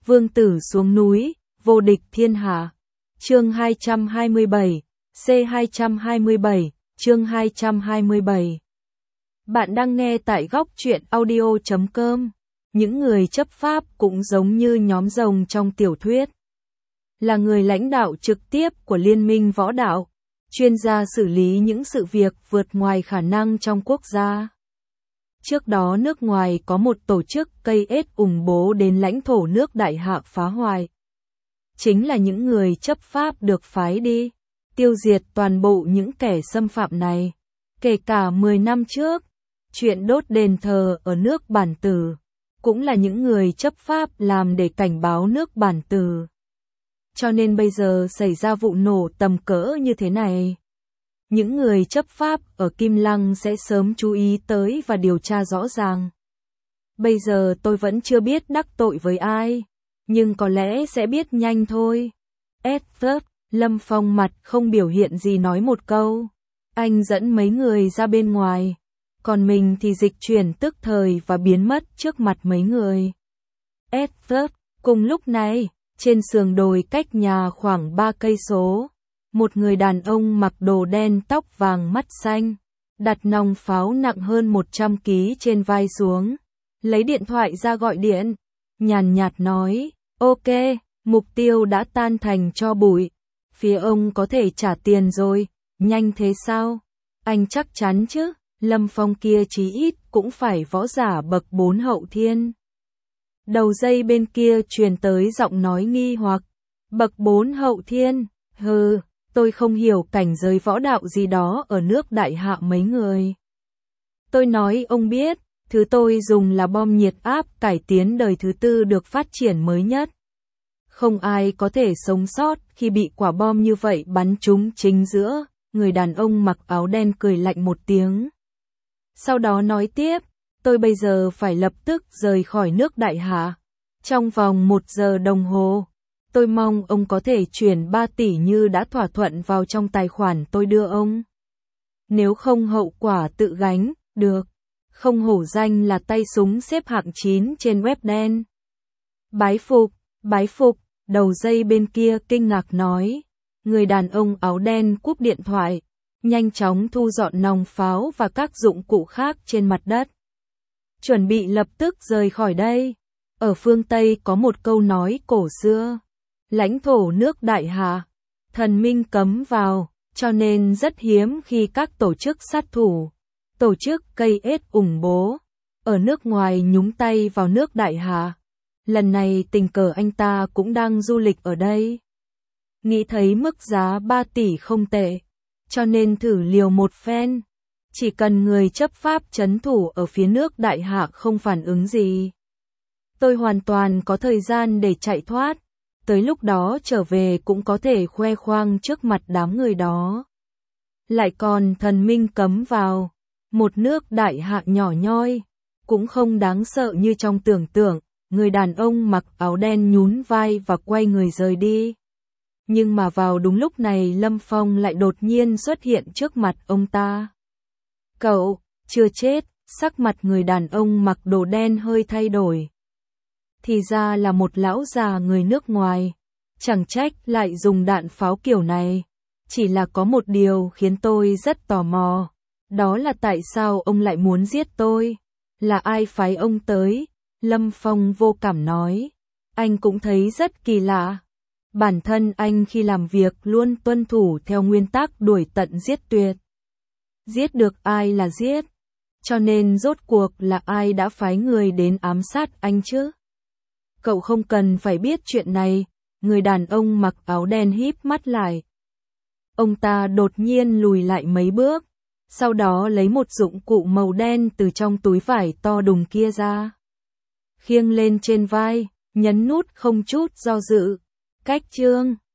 Vương tử xuống núi, vô địch thiên hạ. Chương 227, C227, chương 227. Bạn đang nghe tại góc truyện audio.com. Những người chấp pháp cũng giống như nhóm rồng trong tiểu thuyết. Là người lãnh đạo trực tiếp của Liên minh võ đạo, chuyên gia xử lý những sự việc vượt ngoài khả năng trong quốc gia. Trước đó nước ngoài có một tổ chức cây ết ủng bố đến lãnh thổ nước Đại Hạ phá hoại. Chính là những người chấp pháp được phái đi, tiêu diệt toàn bộ những kẻ xâm phạm này. Kể cả 10 năm trước, chuyện đốt đền thờ ở nước Bản Tử, cũng là những người chấp pháp làm để cảnh báo nước Bản Tử. Cho nên bây giờ xảy ra vụ nổ tầm cỡ như thế này, những người chấp pháp ở Kim Lăng sẽ sớm chú ý tới và điều tra rõ ràng. Bây giờ tôi vẫn chưa biết đắc tội với ai, nhưng có lẽ sẽ biết nhanh thôi. Edward, Lâm Phong mặt không biểu hiện gì nói một câu. Anh dẫn mấy người ra bên ngoài, còn mình thì dịch chuyển tức thời và biến mất trước mặt mấy người. Edward, cùng lúc này, trên sườn đồi cách nhà khoảng 3 cây số, một người đàn ông mặc đồ đen tóc vàng mắt xanh, đặt nòng pháo nặng hơn 100 kg trên vai xuống, lấy điện thoại ra gọi điện, nhàn nhạt nói, ok, mục tiêu đã tan thành tro bụi, phía ông có thể trả tiền rồi, nhanh thế sao? Anh chắc chắn chứ, Lâm Phong kia chí ít cũng phải võ giả bậc 4 hậu thiên. Đầu dây bên kia truyền tới giọng nói nghi hoặc, bậc 4 hậu thiên, hừ, tôi không hiểu cảnh giới võ đạo gì đó ở nước Đại Hạ mấy người. Tôi nói ông biết, thứ tôi dùng là bom nhiệt áp cải tiến đời thứ 4 được phát triển mới nhất. Không ai có thể sống sót khi bị quả bom như vậy bắn trúng chính giữa. Người đàn ông mặc áo đen cười lạnh một tiếng. Sau đó nói tiếp, tôi bây giờ phải lập tức rời khỏi nước Đại Hạ. Trong vòng 1 giờ đồng hồ, tôi mong ông có thể chuyển 3 tỷ như đã thỏa thuận vào trong tài khoản tôi đưa ông. Nếu không hậu quả tự gánh, được. Không hổ danh là tay súng xếp hạng 9 trên web đen. Bái phục, đầu dây bên kia kinh ngạc nói. Người đàn ông áo đen cúp điện thoại, nhanh chóng thu dọn nòng pháo và các dụng cụ khác trên mặt đất. Chuẩn bị lập tức rời khỏi đây. Ở phương Tây có một câu nói cổ xưa, lãnh thổ nước Đại Hạ, thần minh cấm vào, cho nên rất hiếm khi các tổ chức sát thủ, tổ chức cây ết ủng bố, ở nước ngoài nhúng tay vào nước Đại Hạ. Lần này tình cờ anh ta cũng đang du lịch ở đây. Nghĩ thấy mức giá 3 tỷ không tệ, cho nên thử liều một phen. Chỉ cần người chấp pháp trấn thủ ở phía nước Đại Hạ không phản ứng gì, tôi hoàn toàn có thời gian để chạy thoát, tới lúc đó trở về cũng có thể khoe khoang trước mặt đám người đó. Lại còn thần minh cấm vào, một nước Đại Hạ nhỏ nhoi, cũng không đáng sợ như trong tưởng tượng. Người đàn ông mặc áo đen nhún vai và quay người rời đi. Nhưng mà vào đúng lúc này Lâm Phong lại đột nhiên xuất hiện trước mặt ông ta. Cậu, chưa chết, sắc mặt người đàn ông mặc đồ đen hơi thay đổi. Thì ra là một lão già người nước ngoài, chẳng trách lại dùng đạn pháo kiểu này. Chỉ là có một điều khiến tôi rất tò mò, đó là tại sao ông lại muốn giết tôi? Là ai phái ông tới? Lâm Phong vô cảm nói, anh cũng thấy rất kỳ lạ. Bản thân anh khi làm việc luôn tuân thủ theo nguyên tắc đuổi tận giết tuyệt. Giết được ai là giết. Cho nên rốt cuộc là ai đã phái người đến ám sát anh chứ? Cậu không cần phải biết chuyện này. Người đàn ông mặc áo đen híp mắt lại. Ông ta đột nhiên lùi lại mấy bước, sau đó lấy một dụng cụ màu đen từ trong túi vải to đùng kia ra. Khiêng lên trên vai, nhấn nút không chút do dự. Cách chương